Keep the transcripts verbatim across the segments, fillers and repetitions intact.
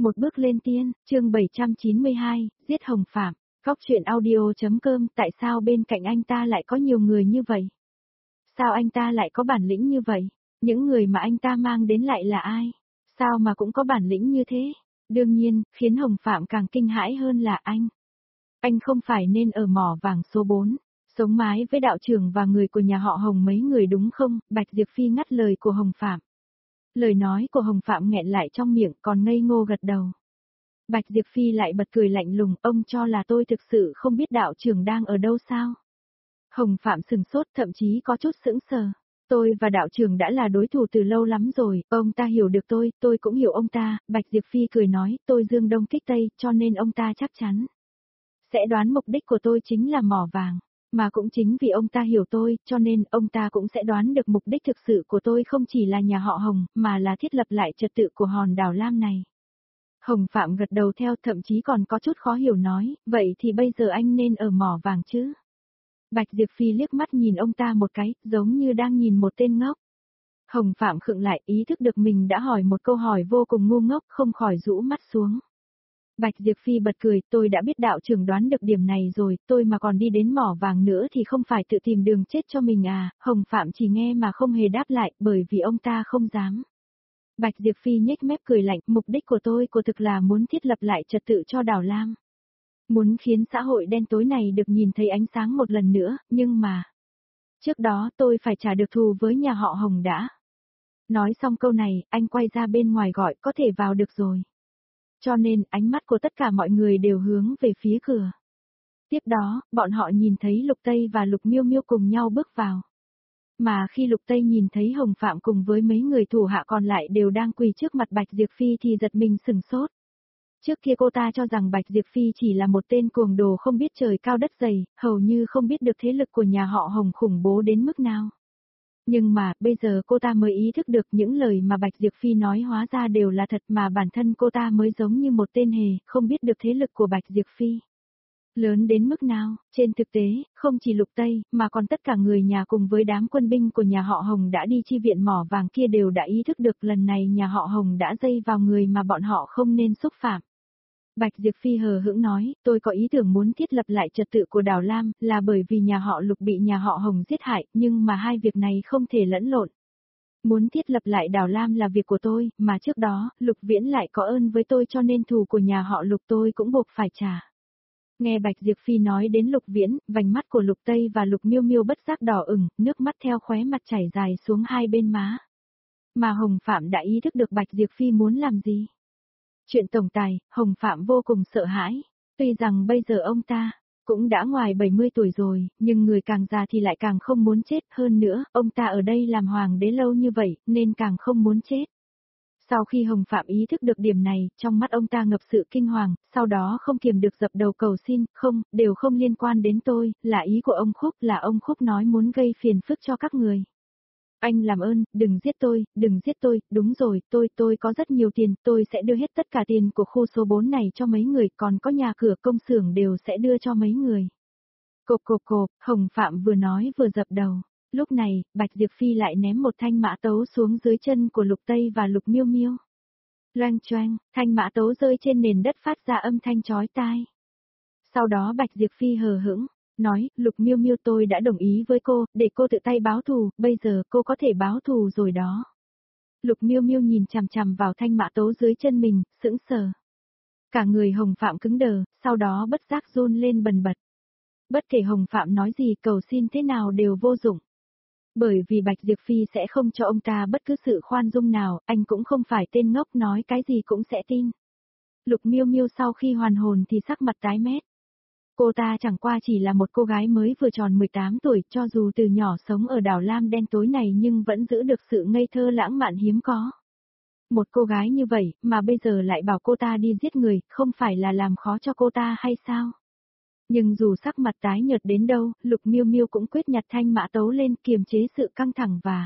Một bước lên tiên, chương bảy trăm chín mươi hai, giết Hồng Phạm. Góc truyện audio.com. Tại sao bên cạnh anh ta lại có nhiều người như vậy? Sao anh ta lại có bản lĩnh như vậy? Những người mà anh ta mang đến lại là ai? Sao mà cũng có bản lĩnh như thế? Đương nhiên, khiến Hồng Phạm càng kinh hãi hơn là anh. Anh không phải nên ở mỏ vàng số bốn, sống mái với đạo trưởng và người của nhà họ Hồng mấy người đúng không? Bạch Diệp Phi ngắt lời của Hồng Phạm. Lời nói của Hồng Phạm nghẹn lại trong miệng còn ngây ngô gật đầu. Bạch Diệp Phi lại bật cười lạnh lùng, ông cho là tôi thực sự không biết đạo trưởng đang ở đâu sao? Hồng Phạm sừng sốt, thậm chí có chút sững sờ. Tôi và đạo trưởng đã là đối thủ từ lâu lắm rồi, ông ta hiểu được tôi, tôi cũng hiểu ông ta. Bạch Diệp Phi cười nói, tôi dương đông kích tây, cho nên ông ta chắc chắn sẽ đoán mục đích của tôi chính là mỏ vàng. Mà cũng chính vì ông ta hiểu tôi, cho nên ông ta cũng sẽ đoán được mục đích thực sự của tôi không chỉ là nhà họ Hồng, mà là thiết lập lại trật tự của hòn đảo Lam này. Hồng Phạm gật đầu theo, thậm chí còn có chút khó hiểu nói, vậy thì bây giờ anh nên ở mỏ vàng chứ? Bạch Diệp Phi liếc mắt nhìn ông ta một cái, giống như đang nhìn một tên ngốc. Hồng Phạm khựng lại, ý thức được mình đã hỏi một câu hỏi vô cùng ngu ngốc, không khỏi rũ mắt xuống. Bạch Diệp Phi bật cười, tôi đã biết đạo trưởng đoán được điểm này rồi, tôi mà còn đi đến mỏ vàng nữa thì không phải tự tìm đường chết cho mình à? Hồng Phạm chỉ nghe mà không hề đáp lại, bởi vì ông ta không dám. Bạch Diệp Phi nhếch mép cười lạnh, mục đích của tôi của thực là muốn thiết lập lại trật tự cho đảo Lam. Muốn khiến xã hội đen tối này được nhìn thấy ánh sáng một lần nữa, nhưng mà... Trước đó tôi phải trả được thù với nhà họ Hồng đã. Nói xong câu này, anh quay ra bên ngoài gọi, có thể vào được rồi. Cho nên, ánh mắt của tất cả mọi người đều hướng về phía cửa. Tiếp đó, bọn họ nhìn thấy Lục Tây và Lục Miêu Miêu cùng nhau bước vào. Mà khi Lục Tây nhìn thấy Hồng Phạm cùng với mấy người thủ hạ còn lại đều đang quỳ trước mặt Bạch Diệp Phi thì giật mình sừng sốt. Trước kia cô ta cho rằng Bạch Diệp Phi chỉ là một tên cuồng đồ không biết trời cao đất dày, hầu như không biết được thế lực của nhà họ Hồng khủng bố đến mức nào. Nhưng mà, bây giờ cô ta mới ý thức được những lời mà Bạch Diệp Phi nói hóa ra đều là thật, mà bản thân cô ta mới giống như một tên hề, không biết được thế lực của Bạch Diệp Phi lớn đến mức nào. Trên thực tế, không chỉ Lục Tây, mà còn tất cả người nhà cùng với đám quân binh của nhà họ Hồng đã đi chi viện mỏ vàng kia đều đã ý thức được lần này nhà họ Hồng đã dây vào người mà bọn họ không nên xúc phạm. Bạch Diệp Phi hờ hững nói, tôi có ý tưởng muốn thiết lập lại trật tự của đảo Lam, là bởi vì nhà họ Lục bị nhà họ Hồng giết hại, nhưng mà hai việc này không thể lẫn lộn. Muốn thiết lập lại đảo Lam là việc của tôi, mà trước đó, Lục Viễn lại có ơn với tôi cho nên thù của nhà họ Lục tôi cũng buộc phải trả. Nghe Bạch Diệp Phi nói đến Lục Viễn, vành mắt của Lục Tây và Lục Miêu Miêu bất giác đỏ ửng, nước mắt theo khóe mặt chảy dài xuống hai bên má. Mà Hồng Phạm đã ý thức được Bạch Diệp Phi muốn làm gì. Chuyện tổng tài, Hồng Phạm vô cùng sợ hãi. Tuy rằng bây giờ ông ta cũng đã ngoài bảy mươi tuổi rồi, nhưng người càng già thì lại càng không muốn chết. Hơn nữa, ông ta ở đây làm hoàng đế lâu như vậy, nên càng không muốn chết. Sau khi Hồng Phạm ý thức được điểm này, trong mắt ông ta ngập sự kinh hoàng, sau đó không kiềm được dập đầu cầu xin, không, đều không liên quan đến tôi, là ý của ông Khúc, là ông Khúc nói muốn gây phiền phức cho các người. Anh làm ơn, đừng giết tôi, đừng giết tôi, đúng rồi, tôi, tôi có rất nhiều tiền, tôi sẽ đưa hết tất cả tiền của khu số bốn này cho mấy người, còn có nhà cửa công xưởng đều sẽ đưa cho mấy người. Cộp cộp cộp, Hồng Phạm vừa nói vừa dập đầu. Lúc này, Bạch Diệp Phi lại ném một thanh mã tấu xuống dưới chân của Lục Tây và Lục Miêu Miêu. Loang choang, thanh mã tấu rơi trên nền đất phát ra âm thanh chói tai. Sau đó Bạch Diệp Phi hờ hững, nói, Lục Miêu Miêu tôi đã đồng ý với cô, để cô tự tay báo thù, bây giờ cô có thể báo thù rồi đó. Lục Miêu Miêu nhìn chằm chằm vào thanh mã tấu dưới chân mình, sững sờ. Cả người Hồng Phạm cứng đờ, sau đó bất giác run lên bần bật. Bất kể Hồng Phạm nói gì, cầu xin thế nào đều vô dụng. Bởi vì Bạch Diệp Phi sẽ không cho ông ta bất cứ sự khoan dung nào, anh cũng không phải tên ngốc nói cái gì cũng sẽ tin. Lục Miêu Miêu sau khi hoàn hồn thì sắc mặt tái mét. Cô ta chẳng qua chỉ là một cô gái mới vừa tròn mười tám tuổi, cho dù từ nhỏ sống ở đảo Lam đen tối này nhưng vẫn giữ được sự ngây thơ lãng mạn hiếm có. Một cô gái như vậy, mà bây giờ lại bảo cô ta đi giết người, không phải là làm khó cho cô ta hay sao? Nhưng dù sắc mặt tái nhợt đến đâu, Lục Miêu Miêu cũng quyết nhặt thanh mã tấu lên kiềm chế sự căng thẳng và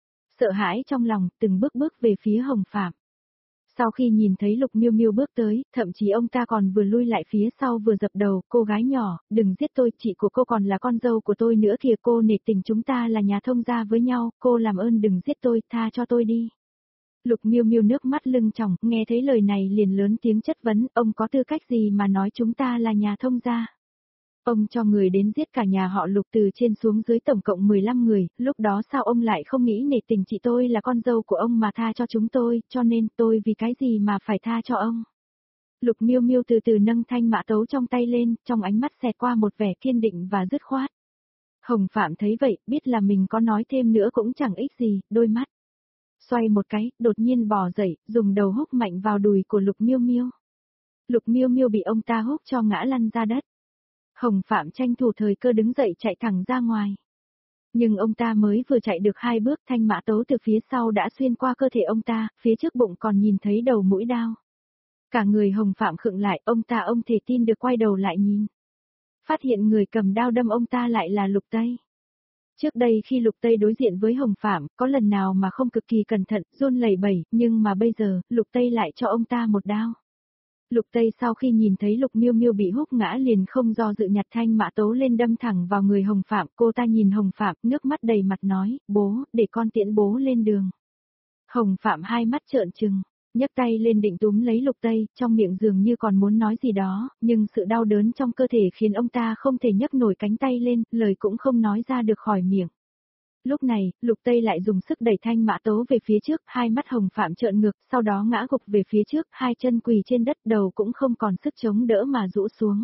sợ hãi trong lòng, từng bước bước về phía Hồng Phạm. Sau khi nhìn thấy Lục Miêu Miêu bước tới, thậm chí ông ta còn vừa lui lại phía sau vừa dập đầu, cô gái nhỏ, đừng giết tôi, chị của cô còn là con dâu của tôi nữa kìa, cô nể tình chúng ta là nhà thông gia với nhau, cô làm ơn đừng giết tôi, tha cho tôi đi. Lục Miêu Miêu nước mắt lưng tròng, nghe thấy lời này liền lớn tiếng chất vấn, ông có tư cách gì mà nói chúng ta là nhà thông gia? Ông cho người đến giết cả nhà họ Lục từ trên xuống dưới tổng cộng mười lăm người, lúc đó sao ông lại không nghĩ nể tình chị tôi là con dâu của ông mà tha cho chúng tôi, cho nên tôi vì cái gì mà phải tha cho ông? Lục Miêu Miêu từ từ nâng thanh mã tấu trong tay lên, trong ánh mắt xẹt qua một vẻ kiên định và dứt khoát. Hồng Phạm thấy vậy, biết là mình có nói thêm nữa cũng chẳng ích gì, đôi mắt xoay một cái, đột nhiên bò dậy, dùng đầu húc mạnh vào đùi của Lục Miêu Miêu. Lục Miêu Miêu bị ông ta húc cho ngã lăn ra đất. Hồng Phạm tranh thủ thời cơ đứng dậy chạy thẳng ra ngoài. Nhưng ông ta mới vừa chạy được hai bước, thanh mã tấu từ phía sau đã xuyên qua cơ thể ông ta, phía trước bụng còn nhìn thấy đầu mũi đao. Cả người Hồng Phạm khựng lại, ông ta ông thể tin được quay đầu lại nhìn. Phát hiện người cầm đao đâm ông ta lại là Lục Tây. Trước đây khi Lục Tây đối diện với Hồng Phạm, có lần nào mà không cực kỳ cẩn thận, run lẩy bẩy, nhưng mà bây giờ, Lục Tây lại cho ông ta một đao. Lục Tây sau khi nhìn thấy Lục Miêu Miêu bị húc ngã liền không do dự nhặt thanh mã tấu lên đâm thẳng vào người Hồng Phạm, cô ta nhìn Hồng Phạm, nước mắt đầy mặt nói, bố, để con tiễn bố lên đường. Hồng Phạm hai mắt trợn trừng, nhấc tay lên định túm lấy Lục Tây, trong miệng dường như còn muốn nói gì đó, nhưng sự đau đớn trong cơ thể khiến ông ta không thể nhấc nổi cánh tay lên, lời cũng không nói ra được khỏi miệng. Lúc này, Lục Tây lại dùng sức đẩy thanh mã tấu về phía trước, hai mắt Hồng Phạm trợn ngược, sau đó ngã gục về phía trước, hai chân quỳ trên đất, đầu cũng không còn sức chống đỡ mà rũ xuống.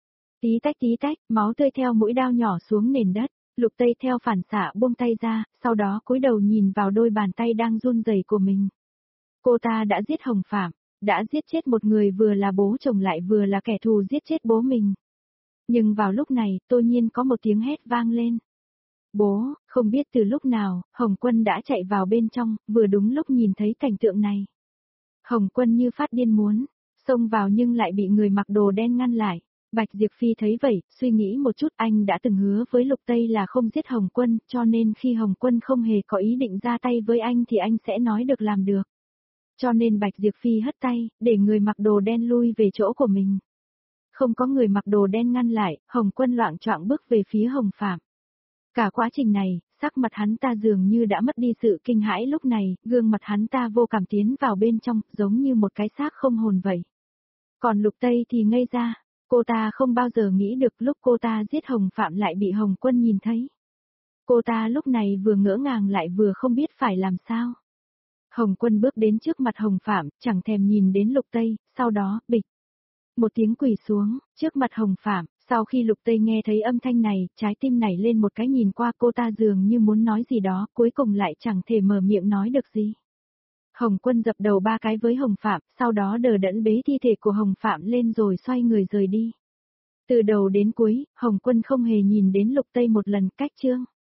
Tí tách tí tách, máu tươi theo mũi đao nhỏ xuống nền đất, Lục Tây theo phản xạ buông tay ra, sau đó cúi đầu nhìn vào đôi bàn tay đang run rẩy của mình. Cô ta đã giết Hồng Phạm, đã giết chết một người vừa là bố chồng lại vừa là kẻ thù giết chết bố mình. Nhưng vào lúc này, tự nhiên có một tiếng hét vang lên. Bố, không biết từ lúc nào, Hồng Quân đã chạy vào bên trong, vừa đúng lúc nhìn thấy cảnh tượng này. Hồng Quân như phát điên muốn, xông vào nhưng lại bị người mặc đồ đen ngăn lại. Bạch Diệp Phi thấy vậy, suy nghĩ một chút, anh đã từng hứa với Lục Tây là không giết Hồng Quân, cho nên khi Hồng Quân không hề có ý định ra tay với anh thì anh sẽ nói được làm được. Cho nên Bạch Diệp Phi hất tay, để người mặc đồ đen lui về chỗ của mình. Không có người mặc đồ đen ngăn lại, Hồng Quân loạng choạng bước về phía Hồng Phạm. Cả quá trình này, sắc mặt hắn ta dường như đã mất đi sự kinh hãi lúc này, gương mặt hắn ta vô cảm tiến vào bên trong, giống như một cái xác không hồn vậy. Còn Lục Tây thì ngây ra, cô ta không bao giờ nghĩ được lúc cô ta giết Hồng Phạm lại bị Hồng Quân nhìn thấy. Cô ta lúc này vừa ngỡ ngàng lại vừa không biết phải làm sao. Hồng Quân bước đến trước mặt Hồng Phạm, chẳng thèm nhìn đến Lục Tây, sau đó, bịch. Một tiếng quỳ xuống, trước mặt Hồng Phạm, sau khi Lục Tây nghe thấy âm thanh này, trái tim nảy lên một cái, nhìn qua cô ta dường như muốn nói gì đó, cuối cùng lại chẳng thể mở miệng nói được gì. Hồng Quân dập đầu ba cái với Hồng Phạm, sau đó đờ đẫn bế thi thể của Hồng Phạm lên rồi xoay người rời đi. Từ đầu đến cuối, Hồng Quân không hề nhìn đến Lục Tây một lần, cách chương.